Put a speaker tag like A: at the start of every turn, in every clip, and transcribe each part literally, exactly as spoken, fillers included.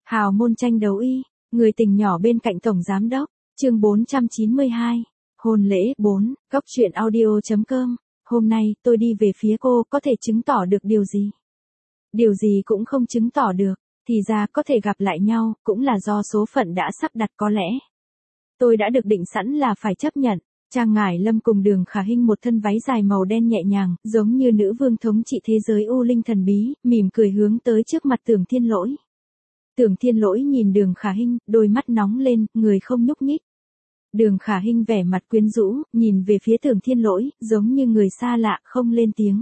A: Hào môn tranh đấu y, người tình nhỏ bên cạnh tổng giám đốc, chương bốn trăm chín mươi hai, hôn lễ bốn, góc truyện audio.com, hôm nay tôi đi về phía cô có thể chứng tỏ được điều gì? Điều gì cũng không chứng tỏ được, thì ra có thể gặp lại nhau, cũng là do số phận đã sắp đặt có lẽ. Tôi đã được định sẵn là phải chấp nhận. Trang Ngải Lâm cùng Đường Khả Hinh một thân váy dài màu đen nhẹ nhàng, giống như nữ vương thống trị thế giới u linh thần bí, mỉm cười hướng tới trước mặt Tưởng Thiên Lỗi. Tưởng Thiên Lỗi nhìn Đường Khả Hinh, đôi mắt nóng lên, người không nhúc nhích. Đường Khả Hinh vẻ mặt quyến rũ, nhìn về phía Tưởng Thiên Lỗi, giống như người xa lạ, không lên tiếng.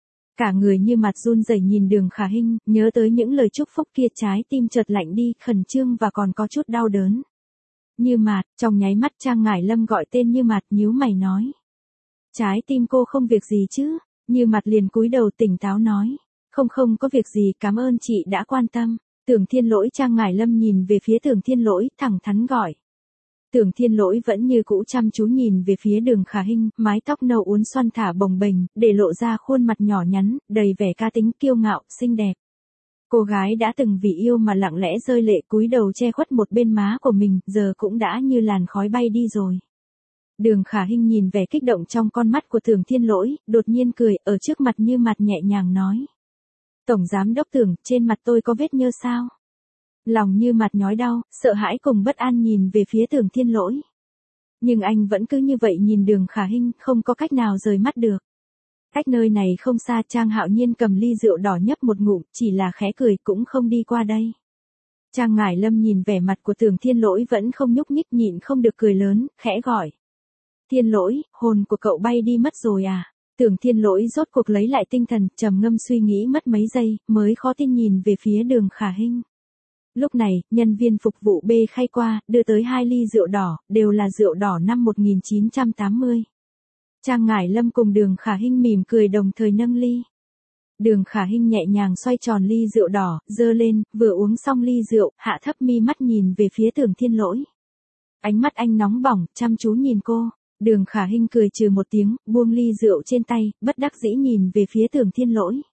A: Cả người như mặt run rẩy nhìn Đường Khả Hinh, nhớ tới những lời chúc phúc kia, trái tim chợt lạnh đi, khẩn trương và còn có chút đau đớn. Như Mạt, trong nháy mắt Trang Ngải Lâm gọi tên Như Mạt, nhíu mày nói. Trái tim cô không việc gì chứ? Như Mạt liền cúi đầu tỉnh táo nói. Không không có việc gì, cảm ơn chị đã quan tâm. Tưởng Thiên Lỗi Trang Ngải Lâm nhìn về phía Tưởng Thiên Lỗi, thẳng thắn gọi. Tưởng Thiên Lỗi vẫn như cũ chăm chú nhìn về phía Đường Khả Hinh, mái tóc nâu uốn xoăn thả bồng bềnh, để lộ ra khuôn mặt nhỏ nhắn, đầy vẻ cá tính kiêu ngạo, xinh đẹp. Cô gái đã từng vì yêu mà lặng lẽ rơi lệ cúi đầu che khuất một bên má của mình, giờ cũng đã như làn khói bay đi rồi. Đường Khả Hinh nhìn vẻ kích động trong con mắt của Tưởng Thiên Lỗi, đột nhiên cười, ở trước mặt Như Mạt nhẹ nhàng nói. Tổng giám đốc Tưởng, trên mặt tôi có vết nhơ sao? Lòng Như Mạt nhói đau, sợ hãi cùng bất an nhìn về phía Tưởng Thiên Lỗi. Nhưng anh vẫn cứ như vậy nhìn Đường Khả Hinh, không có cách nào rời mắt được. Cách nơi này không xa, Trang Hạo Nhiên cầm ly rượu đỏ nhấp một ngụm, chỉ là khẽ cười, cũng không đi qua đây. Trang Ngải Lâm nhìn vẻ mặt của Tưởng Thiên Lỗi vẫn không nhúc nhích, nhịn không được cười lớn, khẽ gọi. Thiên Lỗi, hồn của cậu bay đi mất rồi à? Tưởng Thiên Lỗi rốt cuộc lấy lại tinh thần, trầm ngâm suy nghĩ mất mấy giây, mới khó tin nhìn về phía Đường Khả Hinh. Lúc này, nhân viên phục vụ bê khay qua, đưa tới hai ly rượu đỏ, đều là rượu đỏ năm một nghìn chín trăm tám mươi. Trang Ngải Lâm cùng Đường Khả Hinh mỉm cười đồng thời nâng ly. Đường Khả Hinh nhẹ nhàng xoay tròn ly rượu đỏ, dơ lên, vừa uống xong ly rượu, hạ thấp mi mắt nhìn về phía Tưởng Thiên Lỗi. Ánh mắt anh nóng bỏng, chăm chú nhìn cô. Đường Khả Hinh cười trừ một tiếng, buông ly rượu trên tay, bất đắc dĩ nhìn về phía Tưởng Thiên Lỗi.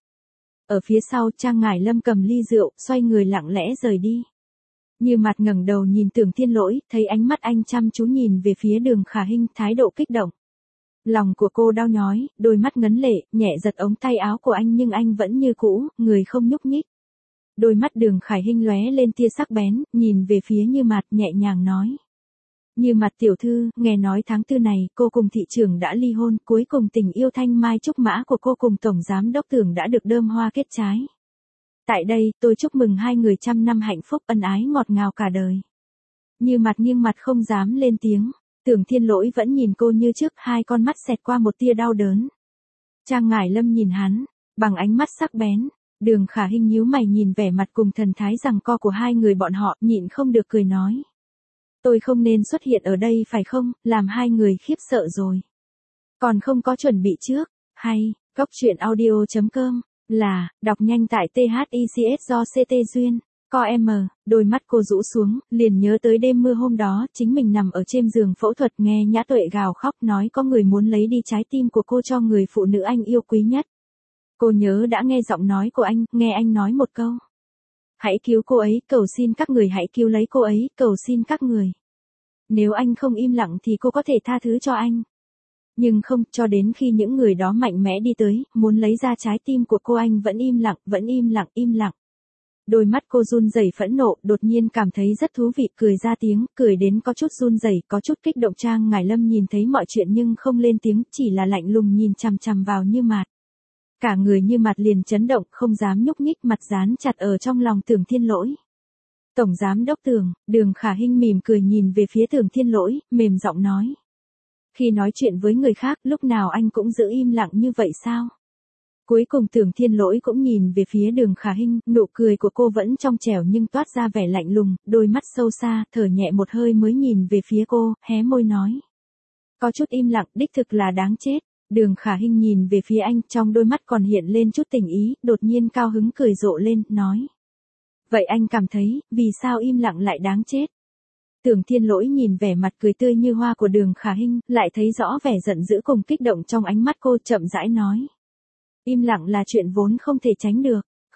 A: Ở phía sau, Trang Ngải Lâm cầm ly rượu, xoay người lặng lẽ rời đi. Như Mạt ngẩng đầu nhìn Tưởng Thiên Lỗi, thấy ánh mắt anh chăm chú nhìn về phía Đường Khả Hinh, thái độ kích động. Lòng của cô đau nhói, đôi mắt ngấn lệ, nhẹ giật ống tay áo của anh nhưng anh vẫn như cũ, người không nhúc nhích. Đôi mắt Đường Khả Hinh lóe lên tia sắc bén, nhìn về phía Như Mạt nhẹ nhàng nói. Như Mạt tiểu thư, nghe nói tháng tư này, cô cùng thị trưởng đã ly hôn, cuối cùng tình yêu thanh mai trúc mã của cô cùng tổng giám đốc Tưởng đã được đơm hoa kết trái. Tại đây, tôi chúc mừng hai người trăm năm hạnh phúc ân ái ngọt ngào cả đời. Như Mạt nghiêng mặt không dám lên tiếng. Tưởng Thiên Lỗi vẫn nhìn cô như trước, hai con mắt xẹt qua một tia đau đớn. Trang Ngải Lâm nhìn hắn, bằng ánh mắt sắc bén. Đường Khả Hinh nhíu mày nhìn vẻ mặt cùng thần thái giằng co của hai người bọn họ, nhịn không được cười nói. Tôi không nên xuất hiện ở đây phải không, làm hai người khiếp sợ rồi. Còn không có chuẩn bị trước, hay, góc truyện audio.com, là, đọc nhanh tại tê hát i xê ét do xê tê Duyên. Co em, đôi mắt cô rũ xuống, liền nhớ tới đêm mưa hôm đó, chính mình nằm ở trên giường phẫu thuật nghe Nhã Tuệ gào khóc nói có người muốn lấy đi trái tim của cô cho người phụ nữ anh yêu quý nhất. Cô nhớ đã nghe giọng nói của anh, nghe anh nói một câu. Hãy cứu cô ấy, cầu xin các người hãy cứu lấy cô ấy, cầu xin các người. Nếu anh không im lặng thì cô có thể tha thứ cho anh. Nhưng không, cho đến khi những người đó mạnh mẽ đi tới, muốn lấy ra trái tim của cô anh vẫn im lặng, vẫn im lặng, im lặng. Đôi mắt cô run rẩy phẫn nộ, đột nhiên cảm thấy rất thú vị, cười ra tiếng, cười đến có chút run rẩy, có chút kích động. Trang Ngải Lâm nhìn thấy mọi chuyện nhưng không lên tiếng, chỉ là lạnh lùng nhìn chằm chằm vào Như Mạt. Cả người Như Mạt liền chấn động, không dám nhúc nhích, mặt dán chặt ở trong lòng Tưởng Thiên Lỗi. Tổng giám đốc Tưởng, Đường Khả Hinh mỉm cười nhìn về phía Tưởng Thiên Lỗi, mềm giọng nói. Khi nói chuyện với người khác, lúc nào anh cũng giữ im lặng như vậy sao? Cuối cùng Tưởng Thiên Lỗi cũng nhìn về phía Đường Khả Hinh, nụ cười của cô vẫn trong trẻo nhưng toát ra vẻ lạnh lùng, đôi mắt sâu xa, thở nhẹ một hơi mới nhìn về phía cô, hé môi nói. Có chút im lặng, đích thực là đáng chết. Đường Khả Hinh nhìn về phía anh, trong đôi mắt còn hiện lên chút tình ý, đột nhiên cao hứng cười rộ lên, nói. Vậy anh cảm thấy, vì sao im lặng lại đáng chết? Tưởng Thiên Lỗi nhìn vẻ mặt cười tươi như hoa của Đường Khả Hinh, lại thấy rõ vẻ giận dữ cùng kích động trong ánh mắt cô, chậm rãi nói. Im lặng là chuyện vốn không thể tránh được,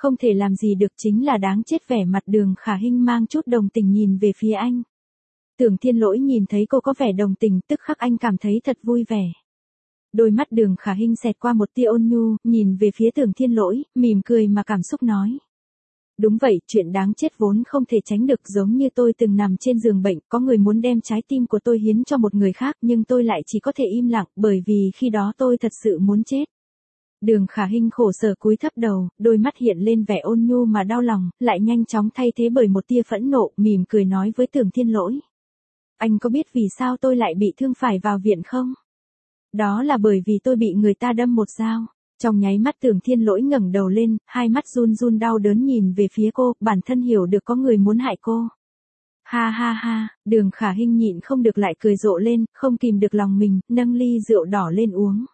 A: Không thể làm gì được chính là đáng chết, vẻ mặt Đường Khả Hinh mang chút đồng tình nhìn về phía anh. Tưởng Thiên Lỗi nhìn thấy cô có vẻ đồng tình, tức khắc anh cảm thấy thật vui vẻ. Đôi mắt Đường Khả Hinh xẹt qua một tia ôn nhu, nhìn về phía Tưởng Thiên Lỗi, mỉm cười mà cảm xúc nói. Đúng vậy, chuyện đáng chết vốn không thể tránh được, giống như tôi từng nằm trên giường bệnh, có người muốn đem trái tim của tôi hiến cho một người khác, nhưng tôi lại chỉ có thể im lặng, bởi vì khi đó tôi thật sự muốn chết. Đường Khả Hinh khổ sở cúi thấp đầu, đôi mắt hiện lên vẻ ôn nhu mà đau lòng, lại nhanh chóng thay thế bởi một tia phẫn nộ, mỉm cười nói với Tưởng Thiên Lỗi. Anh có biết vì sao tôi lại bị thương phải vào viện không? Đó là bởi vì tôi bị người ta đâm một dao. Trong nháy mắt Tưởng Thiên Lỗi ngẩng đầu lên, hai mắt run run đau đớn nhìn về phía cô, bản thân hiểu được có người muốn hại cô. Ha ha ha, Đường Khả Hinh nhịn không được lại cười rộ lên, không kìm được lòng mình, nâng ly rượu đỏ lên uống.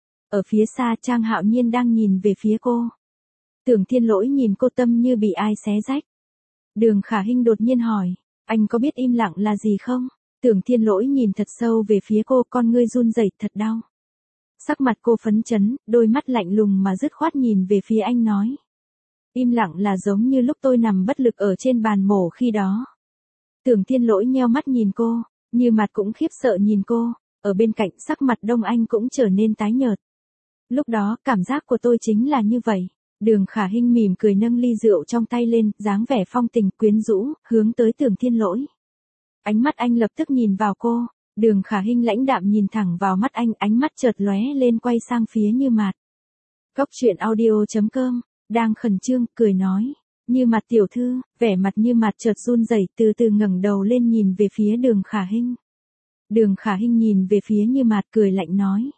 A: Ở phía xa Trang Hạo Nhiên đang nhìn về phía cô. Tưởng Thiên Lỗi nhìn cô tâm như bị ai xé rách. Đường Khả Hinh đột nhiên hỏi, anh có biết im lặng là gì không? Tưởng Thiên Lỗi nhìn thật sâu về phía cô, con ngươi run rẩy, thật đau. Sắc mặt cô phấn chấn, đôi mắt lạnh lùng mà dứt khoát nhìn về phía anh nói. Im lặng là giống như lúc tôi nằm bất lực ở trên bàn mổ khi đó. Tưởng Thiên Lỗi nheo mắt nhìn cô, Như Mạt cũng khiếp sợ nhìn cô, ở bên cạnh sắc mặt Đông Anh cũng trở nên tái nhợt. Lúc đó, cảm giác của tôi chính là như vậy. Đường Khả Hinh mỉm cười nâng ly rượu trong tay lên, dáng vẻ phong tình quyến rũ, hướng tới Tưởng Thiên Lỗi. Ánh mắt anh lập tức nhìn vào cô, Đường Khả Hinh lãnh đạm nhìn thẳng vào mắt anh, ánh mắt chợt lóe lên quay sang phía Như Mạt. Cốc truyện audio chấm com, đang khẩn trương, cười nói. Như Mạt tiểu thư, vẻ mặt Như Mạt chợt run rẩy, từ từ ngẩng đầu lên nhìn về phía Đường Khả Hinh. Đường Khả Hinh nhìn về phía Như Mạt cười lạnh nói.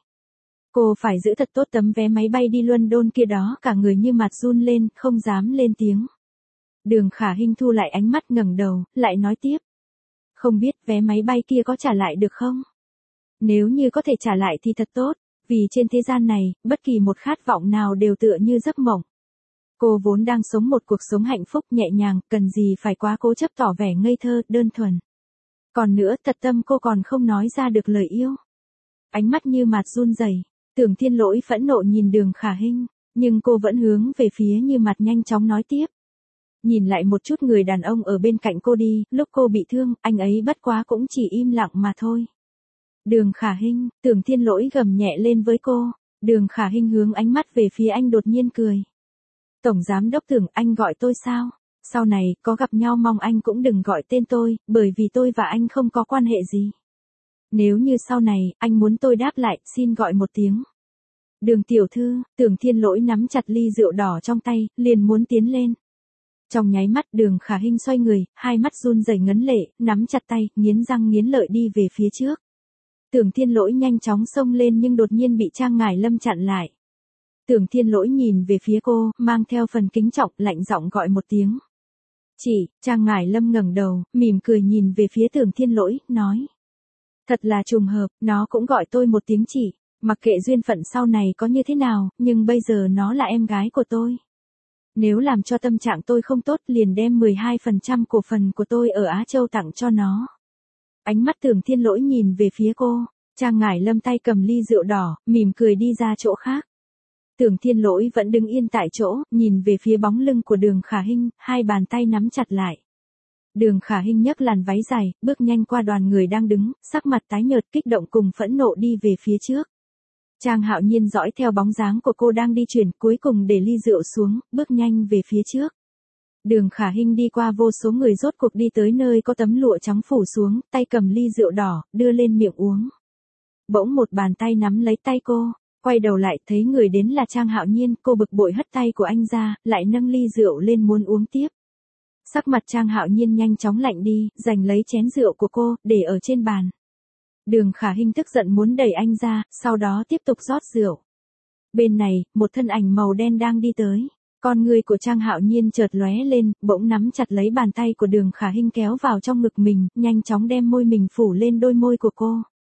A: Cô phải giữ thật tốt tấm vé máy bay đi London kia đó, cả người Như Mạt run lên, không dám lên tiếng. Đường Khả Hinh thu lại ánh mắt ngẩng đầu, lại nói tiếp. Không biết vé máy bay kia có trả lại được không? Nếu như có thể trả lại thì thật tốt, vì trên thế gian này, bất kỳ một khát vọng nào đều tựa như giấc mộng. Cô vốn đang sống một cuộc sống hạnh phúc nhẹ nhàng, cần gì phải quá cố chấp tỏ vẻ ngây thơ, đơn thuần. Còn nữa, thật tâm cô còn không nói ra được lời yêu. Ánh mắt Như Mạt run rẩy, Tưởng Thiên Lỗi phẫn nộ nhìn Đường Khả Hinh, nhưng cô vẫn hướng về phía Như Mạt nhanh chóng nói tiếp. Nhìn lại một chút người đàn ông ở bên cạnh cô đi, lúc cô bị thương, anh ấy bất quá cũng chỉ im lặng mà thôi. Đường Khả Hinh, Tưởng Thiên Lỗi gầm nhẹ lên với cô, Đường Khả Hinh hướng ánh mắt về phía anh đột nhiên cười. Tổng giám đốc Tưởng, anh gọi tôi sao? Sau này, có gặp nhau mong anh cũng đừng gọi tên tôi, bởi vì tôi và anh không có quan hệ gì. Nếu như sau này, anh muốn tôi đáp lại, xin gọi một tiếng. Đường tiểu thư, Tưởng Thiên Lỗi nắm chặt ly rượu đỏ trong tay, liền muốn tiến lên. Trong nháy mắt Đường Khả Hinh xoay người, hai mắt run rẩy ngấn lệ, nắm chặt tay, nghiến răng nghiến lợi đi về phía trước. Tưởng Thiên Lỗi nhanh chóng xông lên nhưng đột nhiên bị Trang Ngải Lâm chặn lại. Tưởng Thiên Lỗi nhìn về phía cô, mang theo phần kính trọng, lạnh giọng gọi một tiếng. Chỉ, Trang Ngải Lâm ngẩng đầu, mỉm cười nhìn về phía Tưởng Thiên Lỗi, nói. Thật là trùng hợp, nó cũng gọi tôi một tiếng chỉ, mặc kệ duyên phận sau này có như thế nào, nhưng bây giờ nó là em gái của tôi. Nếu làm cho tâm trạng tôi không tốt liền đem mười hai phần trăm cổ phần của tôi ở Á Châu tặng cho nó. Ánh mắt Tưởng Thiên Lỗi nhìn về phía cô, Trang Ngải Lâm tay cầm ly rượu đỏ, mỉm cười đi ra chỗ khác. Tưởng Thiên Lỗi vẫn đứng yên tại chỗ, nhìn về phía bóng lưng của Đường Khả Hinh, hai bàn tay nắm chặt lại. Đường Khả Hinh nhấc làn váy dài, bước nhanh qua đoàn người đang đứng, sắc mặt tái nhợt kích động cùng phẫn nộ đi về phía trước. Trang Hạo Nhiên dõi theo bóng dáng của cô đang đi chuyển, cuối cùng để ly rượu xuống, bước nhanh về phía trước. Đường Khả Hinh đi qua vô số người rốt cuộc đi tới nơi có tấm lụa trắng phủ xuống, tay cầm ly rượu đỏ, đưa lên miệng uống. Bỗng một bàn tay nắm lấy tay cô, quay đầu lại thấy người đến là Trang Hạo Nhiên, cô bực bội hất tay của anh ra, lại nâng ly rượu lên muốn uống tiếp. Sắc mặt Trang Hạo Nhiên nhanh chóng lạnh đi, giành lấy chén rượu của cô, để ở trên bàn. Đường Khả Hinh tức giận muốn đẩy anh ra, sau đó tiếp tục rót rượu. Bên này, một thân ảnh màu đen đang đi tới. Con người của Trang Hạo Nhiên chợt lóe lên, bỗng nắm chặt lấy bàn tay của Đường Khả Hinh kéo vào trong ngực mình, nhanh chóng đem môi mình phủ lên đôi môi của cô.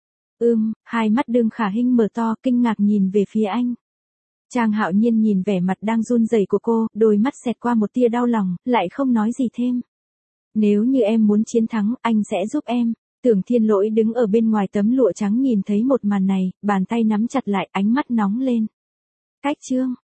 A: Ưm, hai mắt Đường Khả Hinh mở to, kinh ngạc nhìn về phía anh. Trang Hạo Nhiên nhìn vẻ mặt đang run rẩy của cô, đôi mắt xẹt qua một tia đau lòng, lại không nói gì thêm. Nếu như em muốn chiến thắng, anh sẽ giúp em. Tưởng Thiên Lỗi đứng ở bên ngoài tấm lụa trắng nhìn thấy một màn này, bàn tay nắm chặt lại, ánh mắt nóng lên. Cách chương,